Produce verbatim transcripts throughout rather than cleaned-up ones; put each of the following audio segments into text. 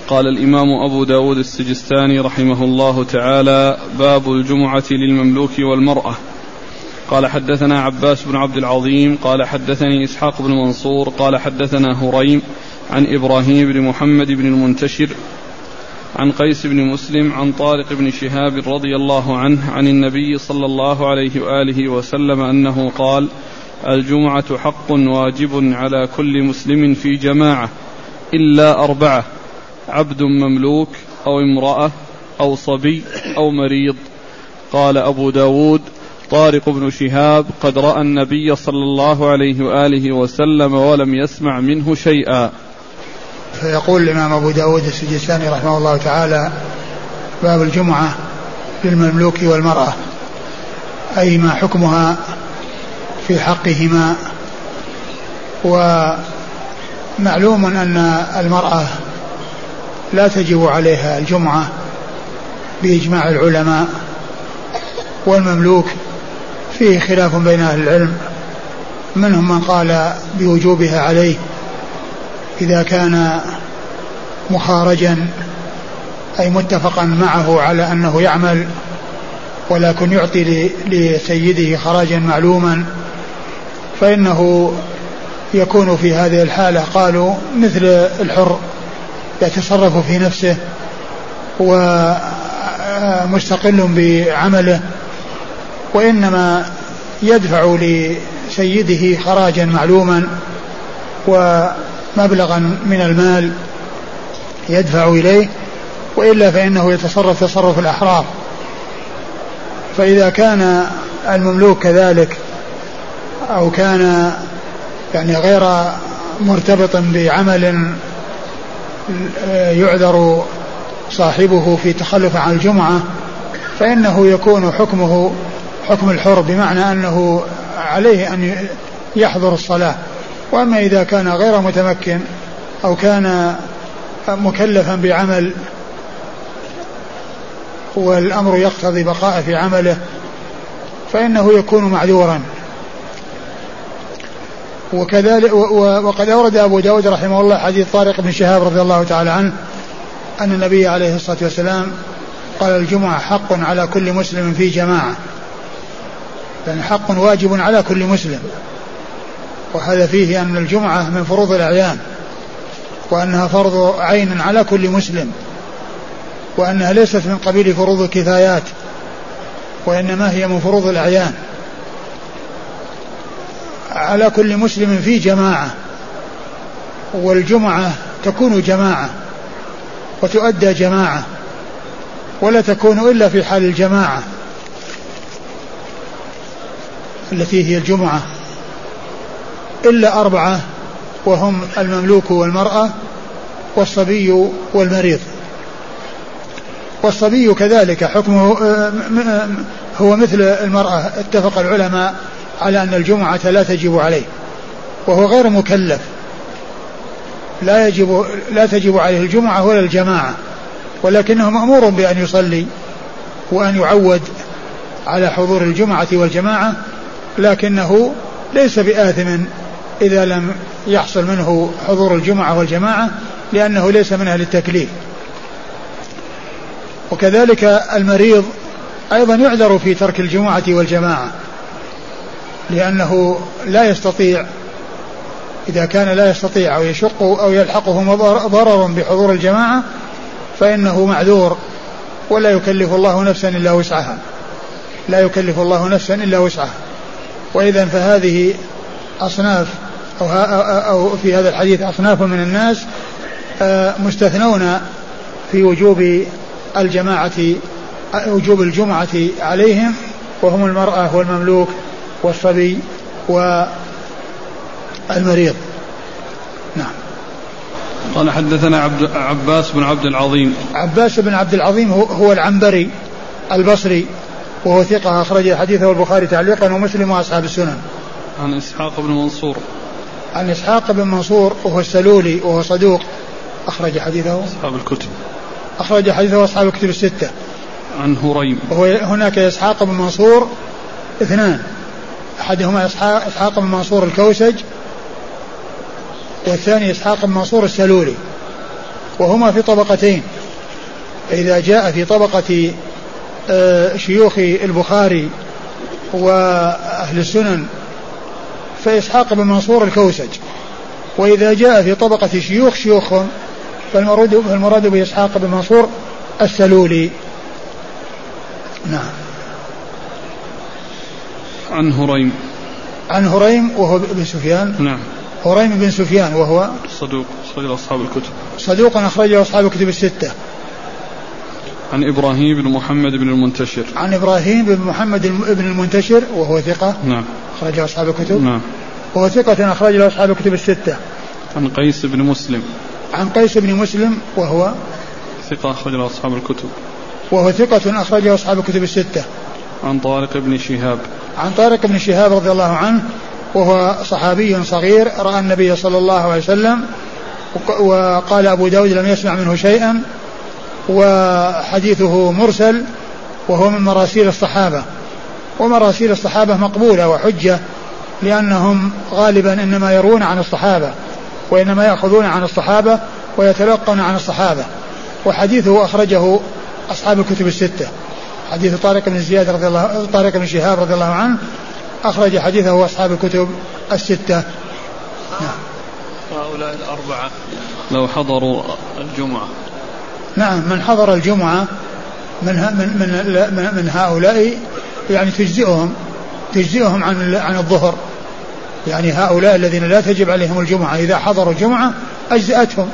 قال الإمام أبو داود السجستاني رحمه الله تعالى: باب الجمعة للمملوك والمرأة. قال حدثنا عباس بن عبد العظيم قال حدثني إسحاق بن منصور قال حدثنا هريم عن إبراهيم بن محمد بن المنتشر عن قيس بن مسلم عن طارق بن شهاب رضي الله عنه عن النبي صلى الله عليه وآله وسلم أنه قال: الجمعة حق واجب على كل مسلم في جماعة إلا أربعة: عبد مملوك أو امرأة أو صبي أو مريض. قال أبو داود: طارق بن شهاب قد رأى النبي صلى الله عليه وآله وسلم ولم يسمع منه شيئا. فيقول الإمام أبو داود السجستاني رحمه الله تعالى: باب الجمعة للمملوك والمرأة، أي ما حكمها في حقهما. ومعلوم أن المرأة لا تجب عليها الجمعة بإجماع العلماء، والمملوك فيه خلاف بين أهل العلم، منهم من قال بوجوبها عليه إذا كان مخارجا أي متفقا معه على أنه يعمل ولكن يعطي لسيده خراجا معلوما، فإنه يكون في هذه الحالة قالوا مثل الحر يتصرف في نفسه ومستقل بعمله، وإنما يدفع لسيده خراجا معلوما ومبلغا من المال يدفع إليه، وإلا فإنه يتصرف تصرف الأحرار. فإذا كان المملوك كذلك أو كان يعني غير مرتبط بعمل يعذر صاحبه في تخلف عن الجمعة، فإنه يكون حكمه حكم الحر، بمعنى أنه عليه أن يحضر الصلاة. وأما إذا كان غير متمكن أو كان مكلفا بعمل والأمر يقتضي بقاء في عمله فإنه يكون معذورا. وكذلك وقد أورد أبو داود رحمه الله حديث طارق بن شهاب رضي الله تعالى عنه أن النبي عليه الصلاة والسلام قال: الجمعة حق على كل مسلم في جماعة، يعني حق واجب على كل مسلم. وهذا فيه أن الجمعة من فروض الأعيان، وأنها فرض عين على كل مسلم، وأنها ليست من قبيل فروض الكفايات، وإنما هي من فروض الأعيان على كل مسلم في جماعة. والجمعة تكون جماعة وتؤدى جماعة، ولا تكون إلا في حال الجماعة التي هي الجمعة، إلا أربعة، وهم المملوك والمرأة والصبي والمريض. والصبي كذلك حكمه هو مثل المرأة، اتفق العلماء على أن الجمعة لا تجب عليه، وهو غير مكلف، لا يجب لا تجب عليه الجمعة ولا الجماعة، ولكنه مأمور بأن يصلي وأن يعود على حضور الجمعة والجماعة، لكنه ليس بآثم إذا لم يحصل منه حضور الجمعة والجماعة، لأنه ليس من أهل التكليف. وكذلك المريض أيضا يعذر في ترك الجمعة والجماعة، لأنه لا يستطيع، إذا كان لا يستطيع أو يشق أو يلحقه ضرر بحضور الجماعة فإنه معذور، ولا يكلف الله نفسا إلا وسعها، لا يكلف الله نفسا إلا وسعها. وإذا فهذه أصناف أو, أو في هذا الحديث أصناف من الناس مستثنون في وجوب الجماعة، وجوب الجمعة عليهم، وهم المرأة والمملوك والصبي والمريض. نعم. قال حدثنا عبد عباس بن عبد العظيم. عباس بن عبد العظيم هو العنبري البصري، وهو ثقة أخرج حديثه البخاري تعليقا ومسلم وأصحاب السنن. عن إسحاق بن منصور. عن إسحاق بن منصور وهو السلولي وهو صدوق، أخرج حديثه أصحاب الكتب. أخرج حديثه أصحاب الكتب الستة. عن هريم. وهو هناك إسحاق بن منصور اثنان، أحدهما إسحاق بن منصور الكوسج، والثاني إسحاق بن منصور السلولي. وهما في طبقتين. إذا جاء في طبقة شيوخ البخاري وأهل السنن فإسحاق بن منصور الكوسج، وإذا جاء في طبقة شيوخ شيوخهم فالمراد, فالمراد بإسحاق بن منصور السلولي. نعم. عن هريم عن هريم وهو بن سفيان. نعم. هريم بن سفيان وهو صدوق أخرج أصحاب الكتب. صدوق أخرجه أصحاب الكتب الستة. عن إبراهيم بن محمد بن المنتشر. عن إبراهيم بن محمد بن المنتشر وهو ثقة. نعم. أخرجه أصحاب الكتب. نعم. وهو ثقة أخرجه أصحاب الكتب الستة. عن قيس بن مسلم. عن قيس بن مسلم وهو ثقة أخرجه أصحاب الكتب. وهو ثقة أخرجه أصحاب الكتب الستة. عن طارق بن شهاب. عن طارق بن شهاب رضي الله عنه وهو صحابي صغير رأى النبي صلى الله عليه وسلم، وقال أبو داود لم يسمع منه شيئا، وحديثه مرسل وهو من مراسيل الصحابة، ومراسيل الصحابة مقبولة وحجة لأنهم غالبا إنما يرون عن الصحابة وإنما يأخذون عن الصحابة ويتلقون عن الصحابة. وحديثه أخرجه أصحاب الكتب الستة. حديث طارق بن زياد رضي الله طارق بن شهاب رضي الله عنه أخرج حديثه أصحاب الكتب الستة. نعم. هؤلاء الأربعة لو حضروا الجمعة. نعم. من حضر الجمعة من من من, من هؤلاء يعني تجزئهم تجزئهم عن عن الظهر، يعني هؤلاء الذين لا تجب عليهم الجمعة إذا حضروا الجمعة أجزأتهم،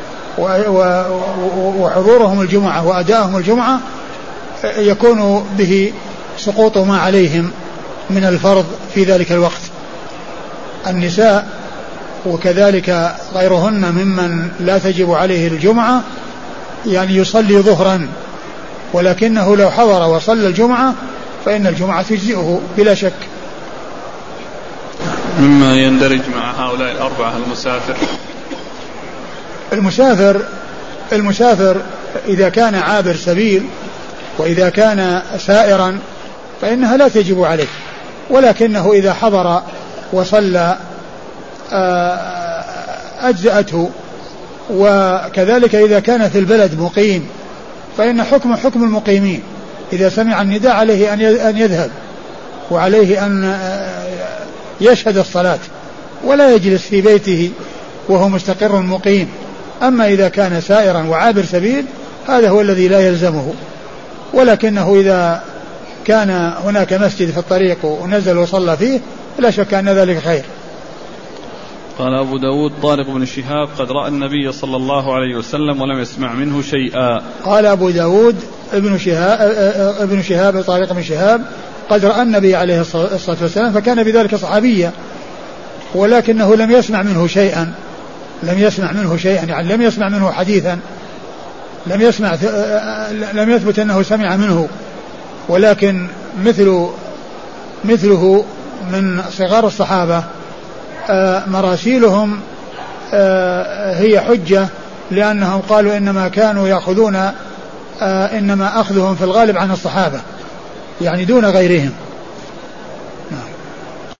وحضورهم الجمعة وأدائهم الجمعة يكون به سقوط ما عليهم من الفرض في ذلك الوقت. النساء وكذلك غيرهن ممن لا تجب عليه الجمعة يعني يصلي ظهرا، ولكنه لو حضر وصلى الجمعة فإن الجمعة تجزئه بلا شك. مما يندرج مع هؤلاء الأربعة المسافر. المسافر المسافر إذا كان عابر سبيل وإذا كان سائرا فإنها لا تجب عليه، ولكنه إذا حضر وصلى أجزأته. وكذلك إذا كان في البلد مقيم فإن حكم حكم المقيمين، إذا سمع النداء عليه أن يذهب وعليه أن يشهد الصلاة ولا يجلس في بيته وهو مستقر مقيم. أما إذا كان سائرا وعابر سبيل هذا هو الذي لا يلزمه، ولكنه إذا كان هناك مسجد في الطريق ونزل وصلى فيه لا شك أن ذلك خير. قال أبو داود طارق بن شهاب قد رأى النبي صلى الله عليه وسلم ولم يسمع منه شيئا. قال أبو داود ابن شهاب, ابن شهاب طارق بن شهاب قد رأى النبي عليه الصلاة والسلام فكان بذلك صحابيا، ولكنه لم يسمع منه شيئا لم يسمع منه شيئا يعني لم يسمع منه حديثا، لم يسمع لم يثبت أنه سمع منه، ولكن مثل مثله من صغار الصحابة مراسيلهم هي حجة، لأنهم قالوا إنما كانوا يأخذون إنما أخذهم في الغالب عن الصحابة يعني دون غيرهم.